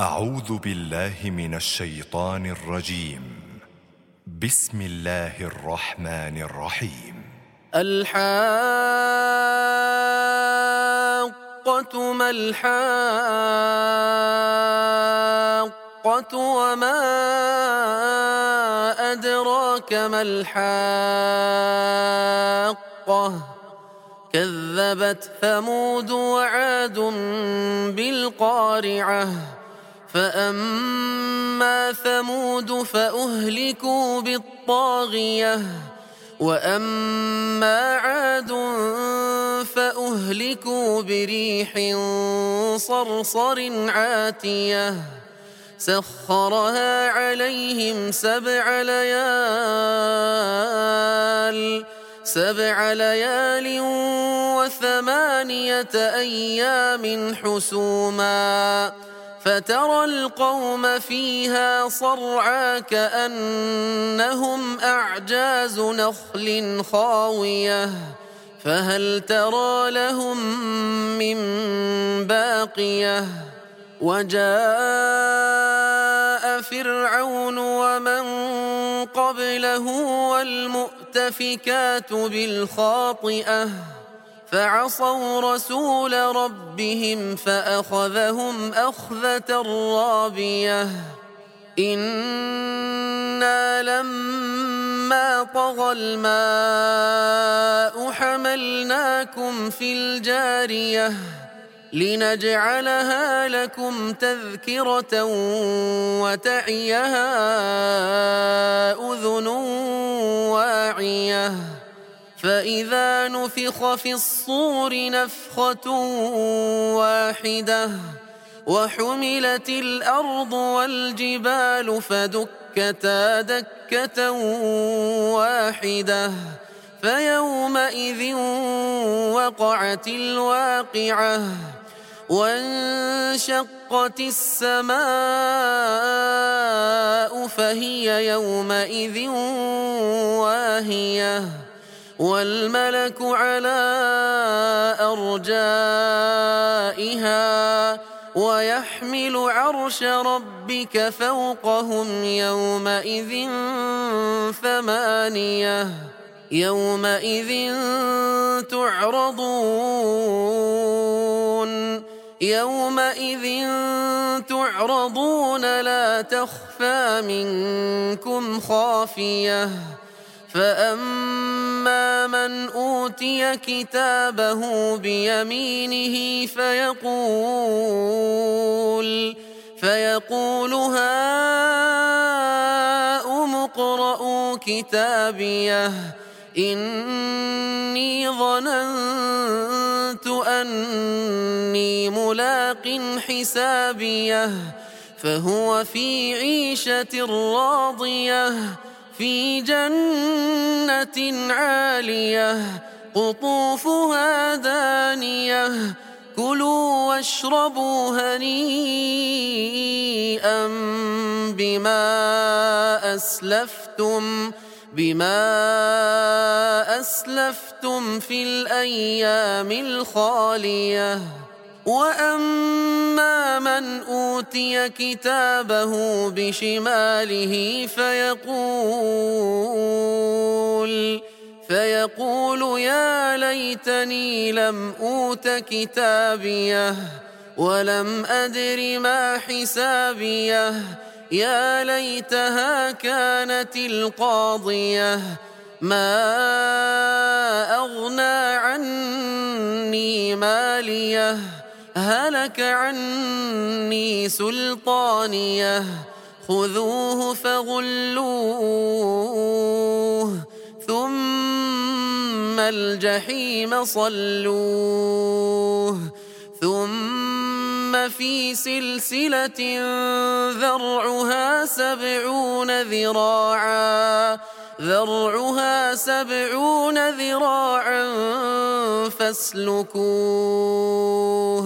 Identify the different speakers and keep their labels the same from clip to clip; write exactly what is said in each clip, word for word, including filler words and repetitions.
Speaker 1: أعوذ بالله من الشيطان الرجيم. بسم الله الرحمن الرحيم.
Speaker 2: الحاقة ما الحاقة وما أدراك ما الحاقة كذبت ثمود وعاد بالقارعة فأما ثمود فأهلكوا بالطاغية وأما عاد فأهلكوا بريح صرصر عاتية سخرها عليهم سبع ليال سبع ليال وثمانية أيام حسوما فترى القوم فيها صرعى كأنهم أعجاز نخل خاوية فهل ترى لهم من باقية وجاء فرعون ومن قبله والمؤتفكات بالخاطئة فعصوا رسول ربهم فأخذهم أخذة رابية إنا لما طغى الماء حملناكم في الجارية لنجعلها لكم تذكرة وتعيها أذن واعية فإذا نفخ في الصور نفخة واحدة وحملت الأرض والجبال فدكتا دكة واحدة فيومئذ وقعت الواقعة وانشقت السماء فهي يومئذ واهية والملك على أرجائها ويحمل عرش ربك فوقهم يومئذ ثمانية يومئذ تعرضون يومئذ تعرضون لا تخفى منكم خافية فأما من أوتي كتابه بيمينه فيقول فيقول هاؤم اقرءوا كتابيه إني ظننت أني ملاق حسابيه فهو في عيشة راضية في جنة عالية قطوفها دانية كلوا واشربوا هنيئا بما أسلفتم بما أسلفتم في الأيام الخالية وأما من أوتي كتابه بشماله فيقول فيقول يا ليتني لم أوت كتابيه ولم أدر ما حسابيه يا ليتها كانت القاضية ما أغنى عني ماليه هلك عني سلطانيه خذوه فغلوه ثم الجحيم صلوه ثم في سلسلة ذرعها سبعون ذراعا ذرعها سبعون ذراعا فاسلكوه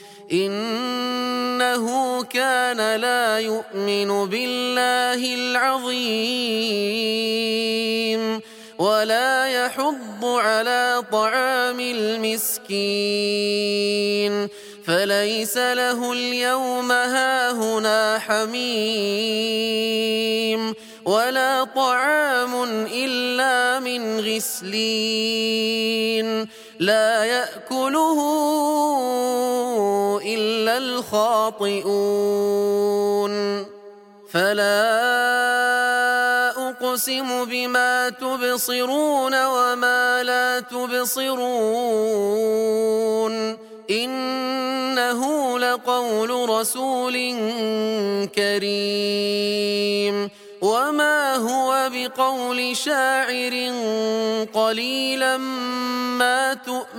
Speaker 2: إنه كان لا يؤمن بالله العظيم ولا يحض على طعام المسكين فليس له اليوم هاهنا حميم ولا طعام إلا من غسلين لا يأكله إلا الخاطئون فلا أقسم بما تبصرون وما لا تبصرون إنه لقول رسول كريم وما هو بقول شاعر قليلا ما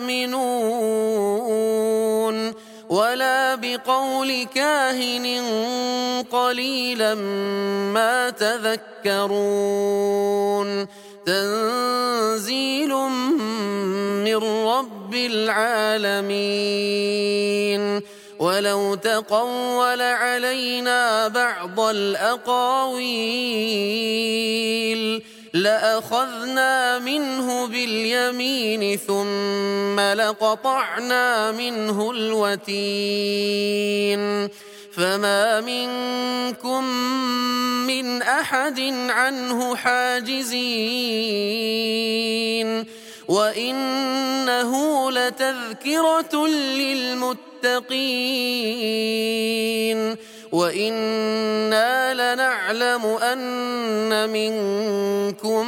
Speaker 2: تؤمنون ولا بقول كاهن قليلا ما تذكرون تنزيل من رب العالمين ولو تقول علينا بعض الأقاويل لأخذنا منه باليمين ثم لقطعنا منه الوتين فما منكم من أحد عنه حاجزين وإنه لتذكرة للمتقين وإنا لنعلم أن منكم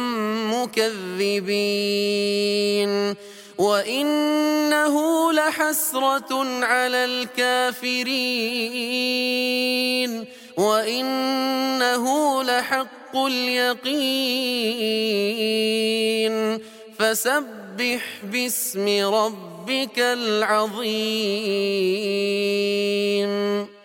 Speaker 2: مكذبين وإنه لحسرة على الكافرين وإنه لحق اليقين فسبح باسم ربك العظيم.